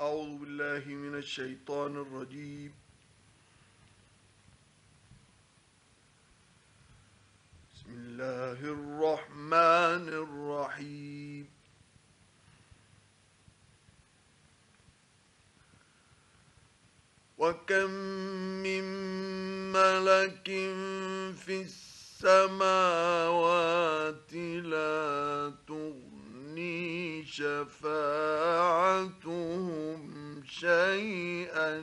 أعوذ بالله من الشيطان الرجيم. بسم الله الرحمن الرحيم. وكم من ملك في السماوات لا تغني شفاعتهم شيئا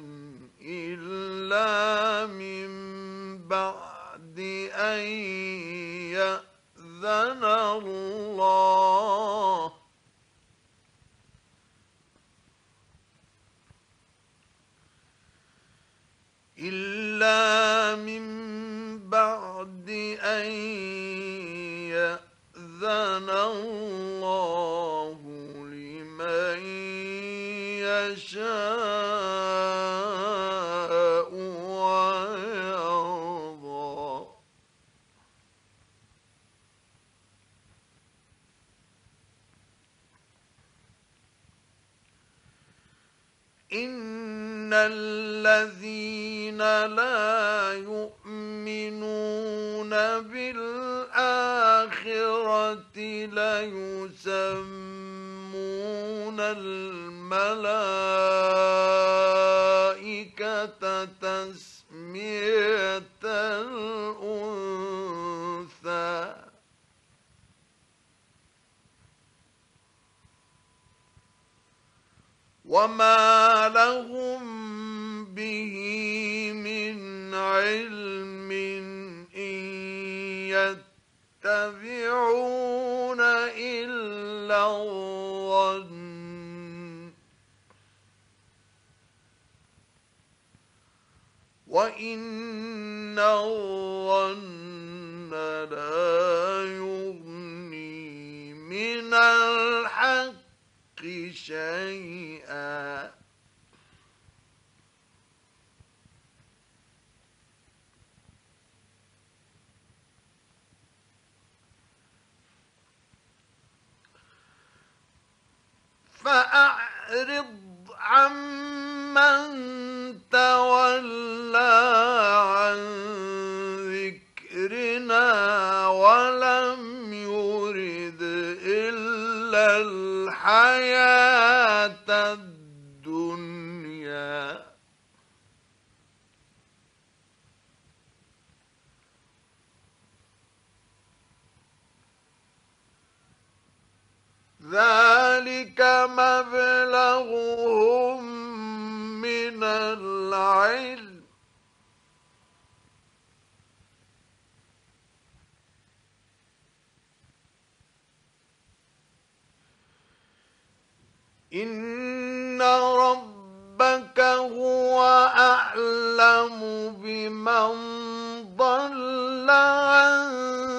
إلا من بعد أن يأذن الله إلا من بعد أن يأذن الله لمن يشاء ويرضى. إن الذين لا يؤمنون بالآخرة ليسمون الملائكة تسمية الأنثى. وما لهم به من علم إن يتبعون إلا الظن وإن الظن لا يغني من الحق شيئا. فأعرض عمن تولى عن ذكرنا ولم يرد إلا الحياة الدنيا ذلك مبلغهم من العلم إن ربك هو أعلم بمن ضل عن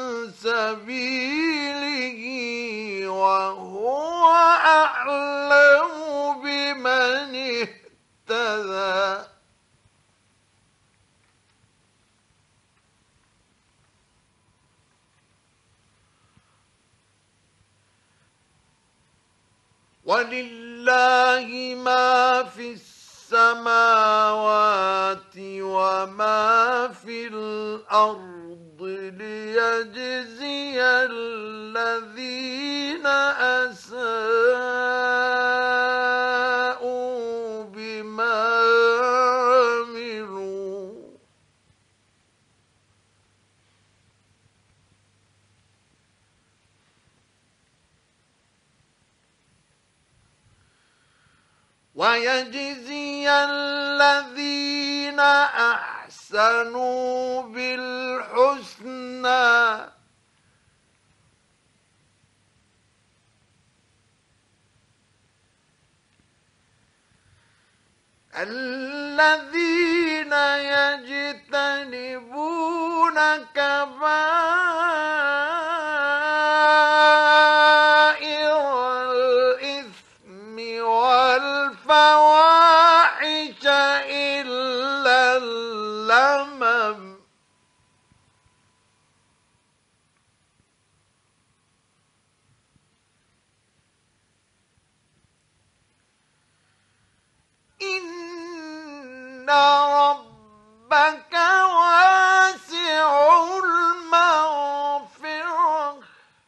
سبيله وهو أعلم بمن اهتدى. ولله ما في السماوات وما في الأرض ليجزي الذين أساءوا بما عملوا ويجزي الذين أحسنوا بالحسنى الذين يجتنبون كبائر الإثم والفواحش إلا اللمم ربك واسع المغفرة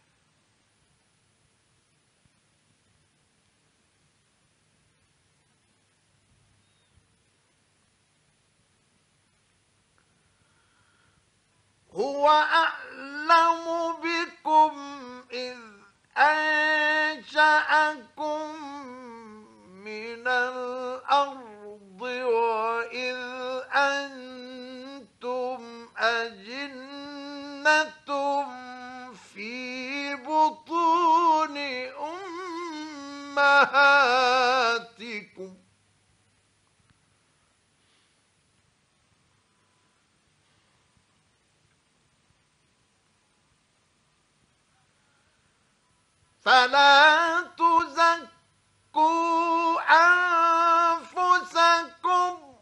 هو أعلم بكم إذ أنشأكم من الأرض وإذ أنتم أجنة في بطون أمهاتكم فلا تزكوا أنفسكم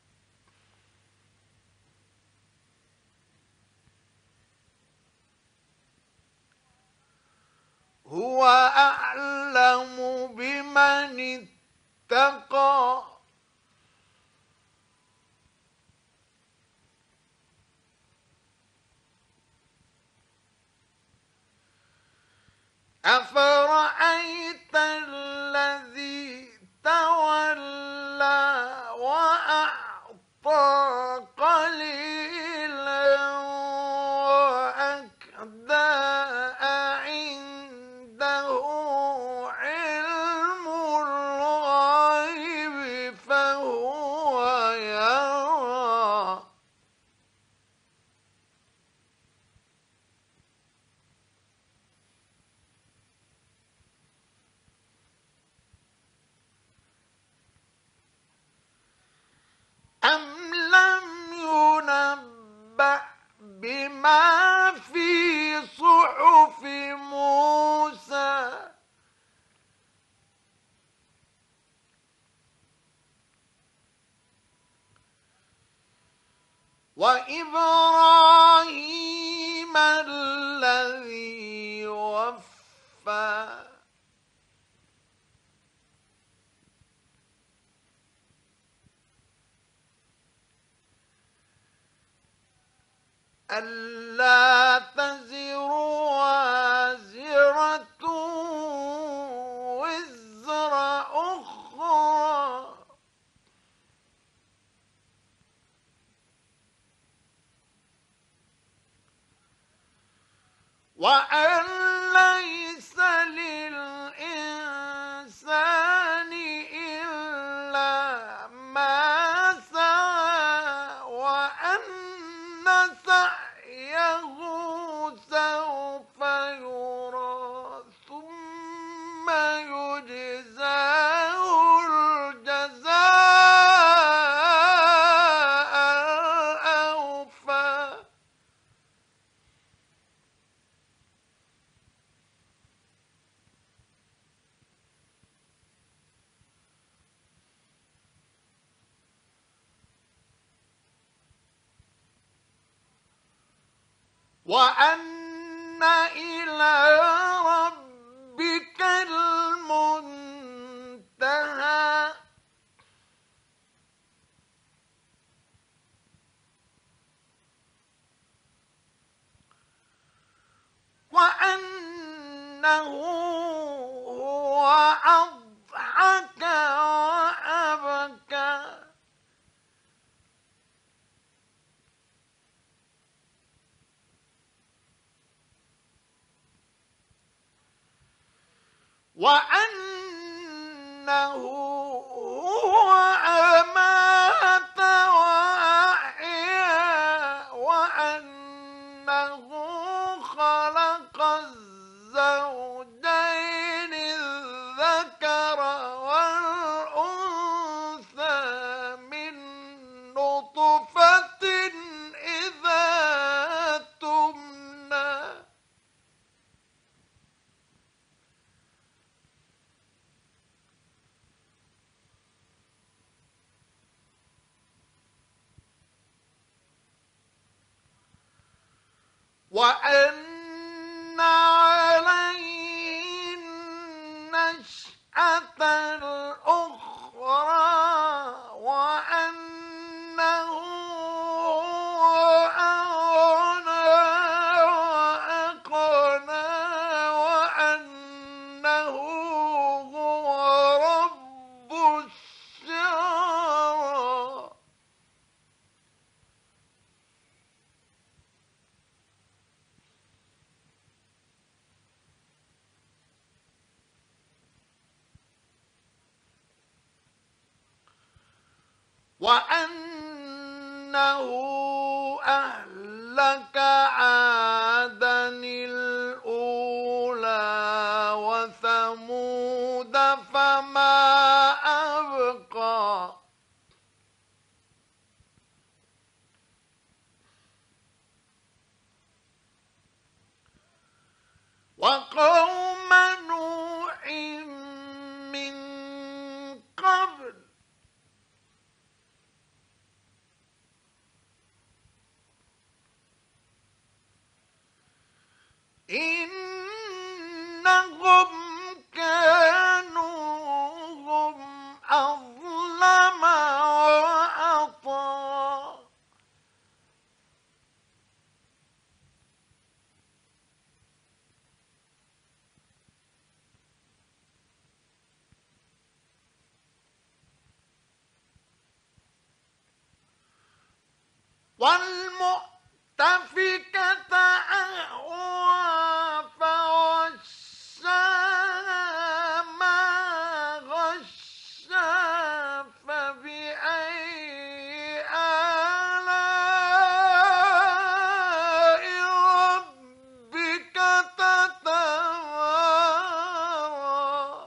هو أعلم بمن اتقى أفرأيت الذي تولى وأعطى قليلا وأكدى عنده علم الغيب فهو يرى أم لم ينبأ بما في صحف موسى وإبراهيم الذي وفى ألا تزر وازرة وزر أخرى وأن ليس للإنسان إلا ما سعى وأن سعيه سوف يرى ثم يجزاه الجزاء الأوفى وأن إلى ربك المنتهى وأنه هو أضحك وأبكى وأنه هو أمات وأحيا وأنه خلق الزوجين الذكر والأنثى من نطفة إذا تمنى وأن عليه النشأة الأخرى وأن وأنه أهلك عادا الأولى وثمود فما أبقى وقوم نوح من قبل إنهم كانوا هم أظلم وأطغى والمؤتفكة أهوى فغشاها ما غشا فبأي آلاء ربك تتمارى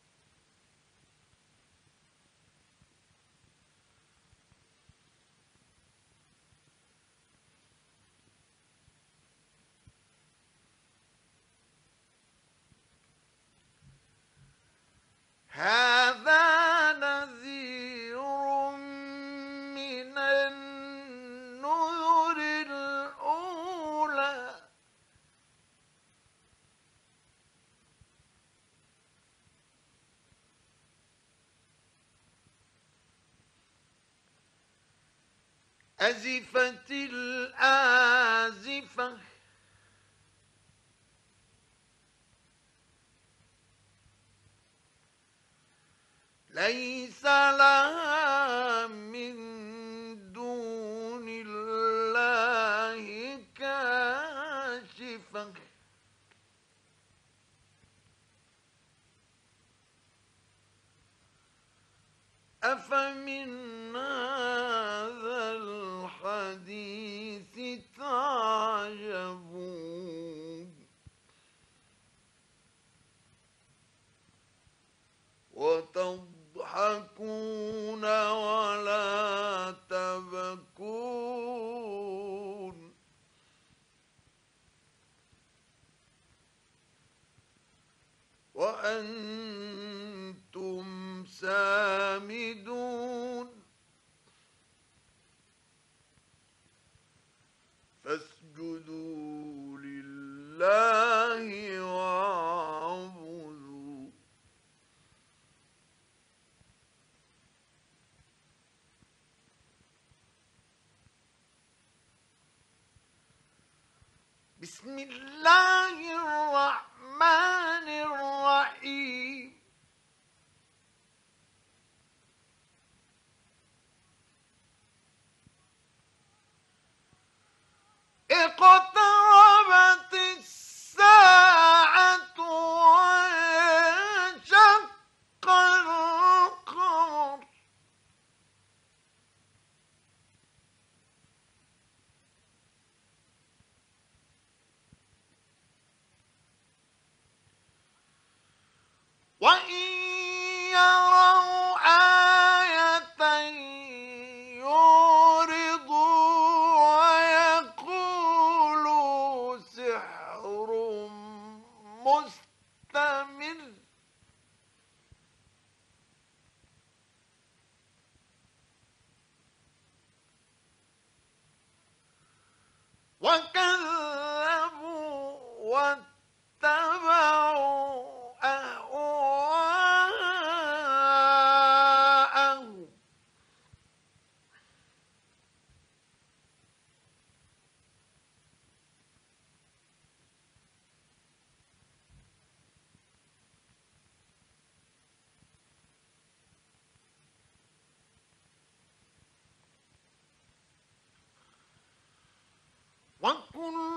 هذا نذير من النذر الأولى أزفت الآزفة ليس لها من دون الله كاشفة أفمن هذا الحديث تعجبون وتضحكون ولا تبكون وأنتم سامدون فاسجدوا لله واعبدوا بسم الله الرحمن الرحيم اقتربت الساعة وانشق القمر وإن يروا آية يعرضوا ويقولوا سحر مستمر وكذبوا واتبعوا أهواءهم وكل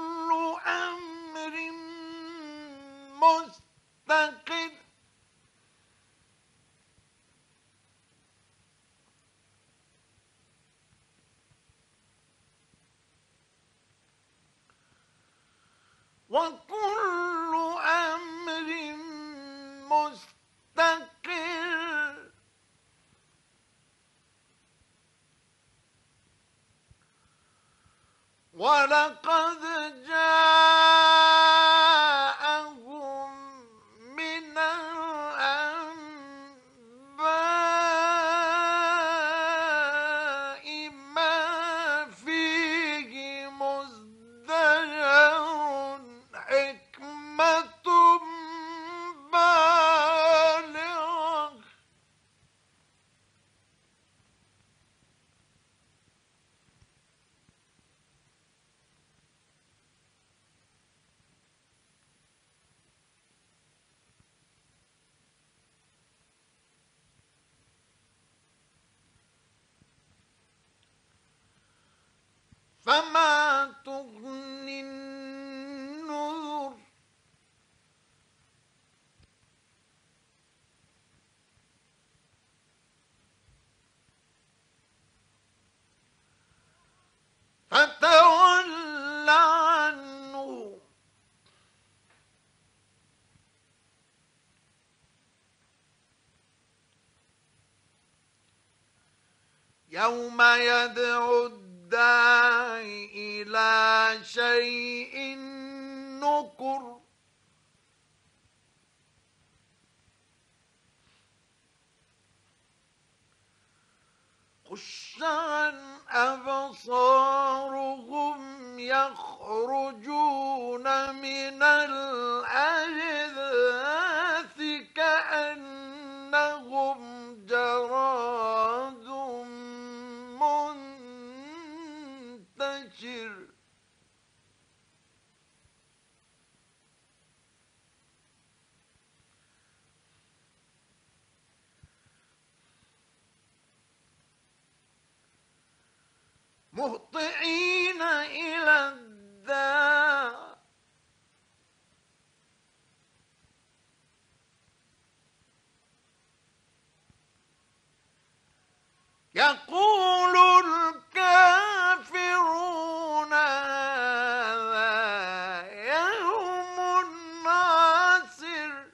وكل أمر مستقر ولقد جاءهم من الأنباء ما فيه مزدجر حكمة بالغة فما تغني النذر فتول عنه يوم يدعو الداعي إلى شيء نكر خش عن أبصارهم يخرجون من الأجداث كأنهم جراد منتشر مهطعين إلى الداع يقول الكافرون هذا يوم عسر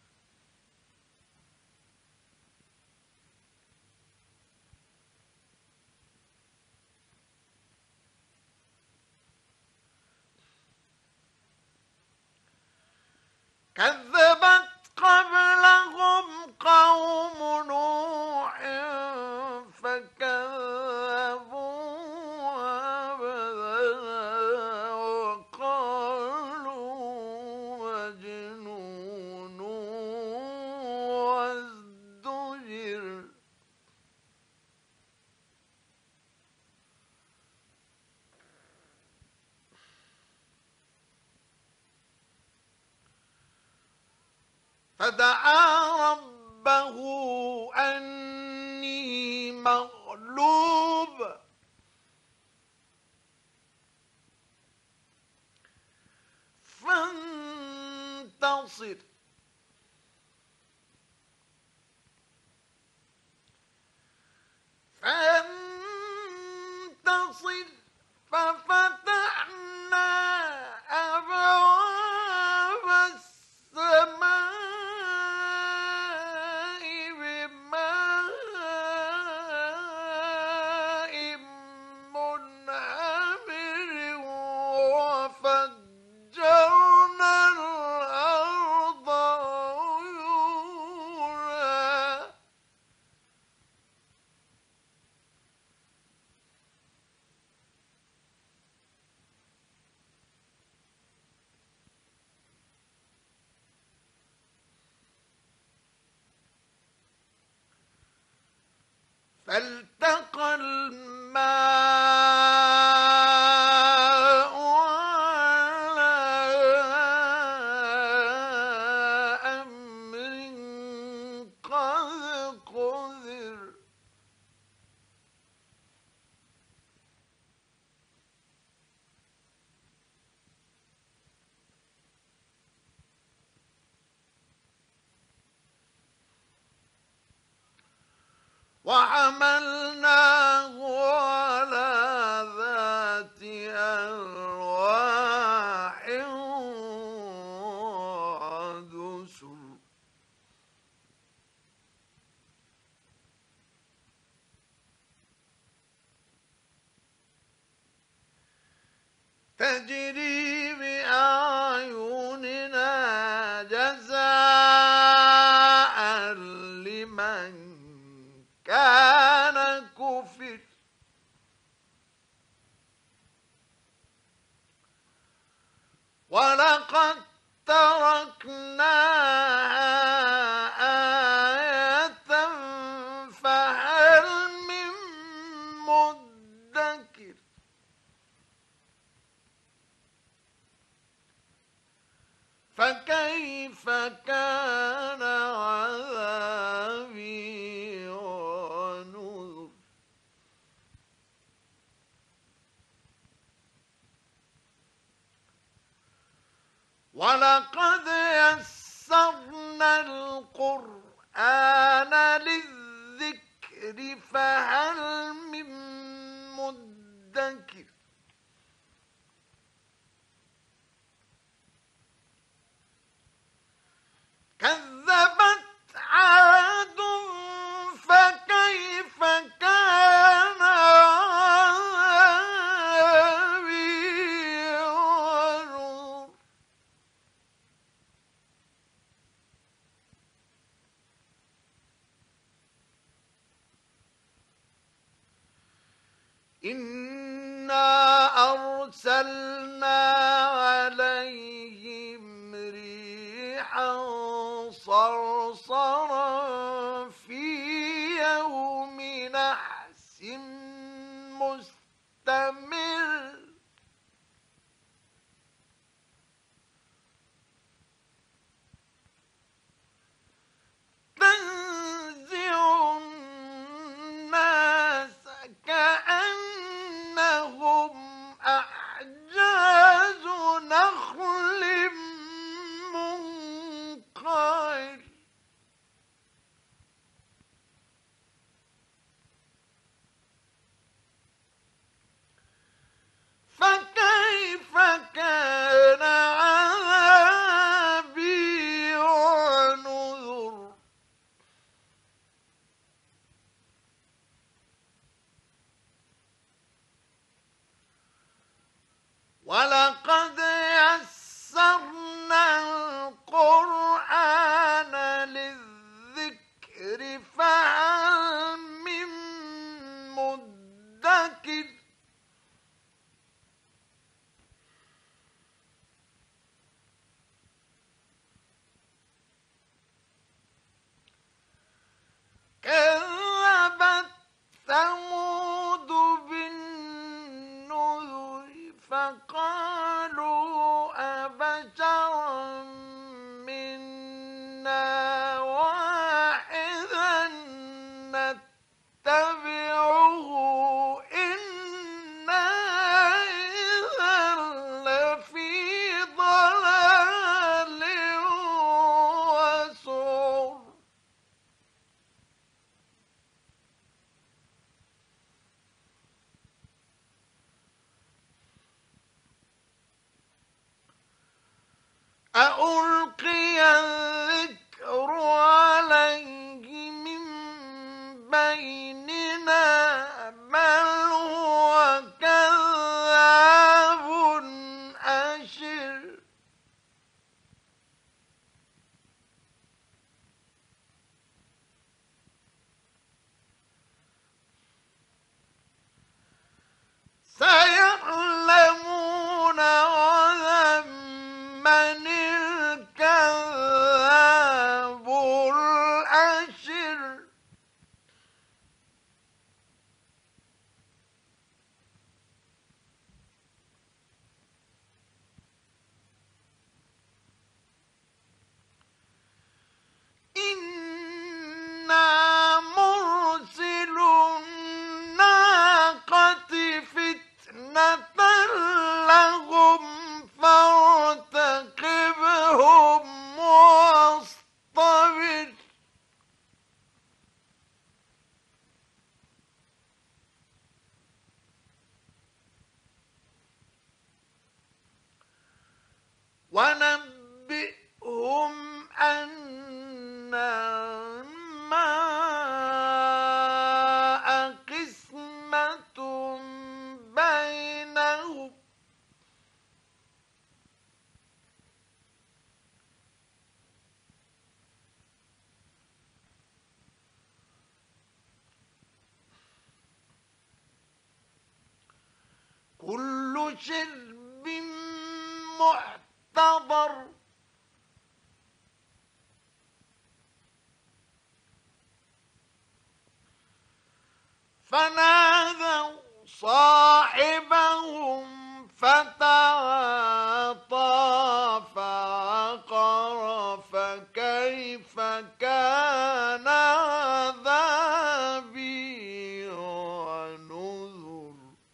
كذبت قبلهم قوم نوح فكذبوا عبدنا وقالوا مجنون وازدجر فدعا ربه أني مغلوب فانتصر ففتحنا أبواب السماء بماء منهمر وفجرنا الأرض عيونا فالتقى الماء على أمر قد قدر وحملنا تجري بأعيننا جزاء لمن كان كفر ولقد تركناها آية فهل من مدكر فكيف كان عذابي ونذر ولقد يسرنا القرآن للذكر فهل من مدكر كذبت عاد فكيف كان عذابي ونذر إنا أرسلنا عليهم ريحا صرصرا في يوم نحس مستمر تنزع الناس كأنهم أعجاز نخل منقعر فكيف كان عذابي ونذر ولقد يسرنا القرآن للذكر فهل من مدكر كذبت ثمود بالنذر فقالوا أبشرا منا واحدا نتبعه إنا إذا لفي ضلال وسعر أألقي الذكر عليه من بيننا بل هو كذاب أشر سيعلمون غدا من الكذاب الأشر إنا مرسل الناقة فتنة لهم فارتقبهم واصطبر ونبئهم أن الماء قسمة بينهم شرب محتضر فنادوا صاحبهم فتعاطى فعقر فكيف كان عذابي ونذر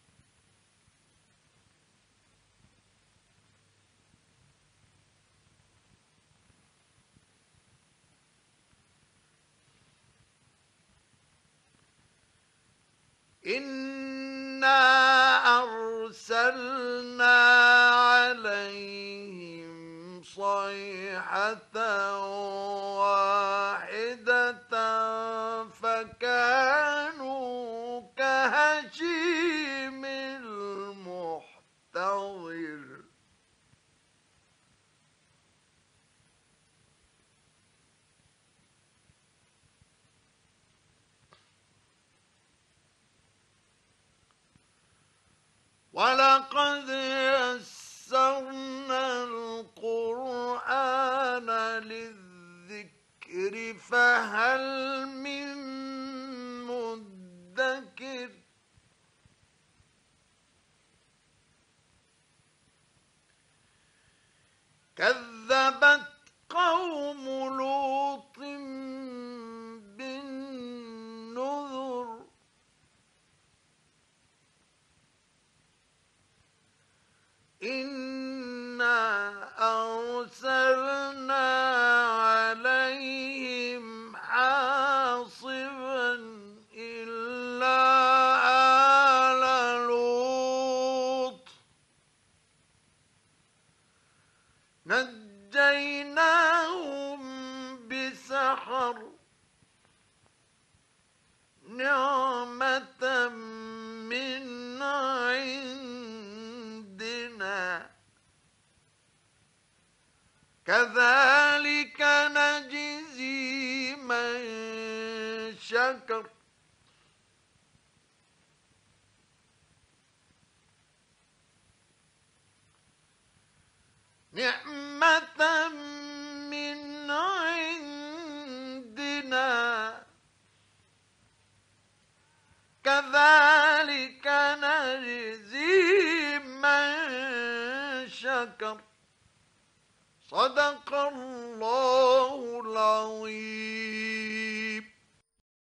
إنا أرسلنا عليهم صيحة واحدة فكانوا كهشيم المحتضر ولقد يسرنا القرآن للذكر فهل من مدكر كذبت قوم لوط بالنذر إنا أرسلنا عليهم حاصبا إلا آل لوط نجيناهم بسحر نعمة من عندنا كذلك نجزي من شكر نعمة من عندنا كذلك نجزي من شكر صدق الله العظيم.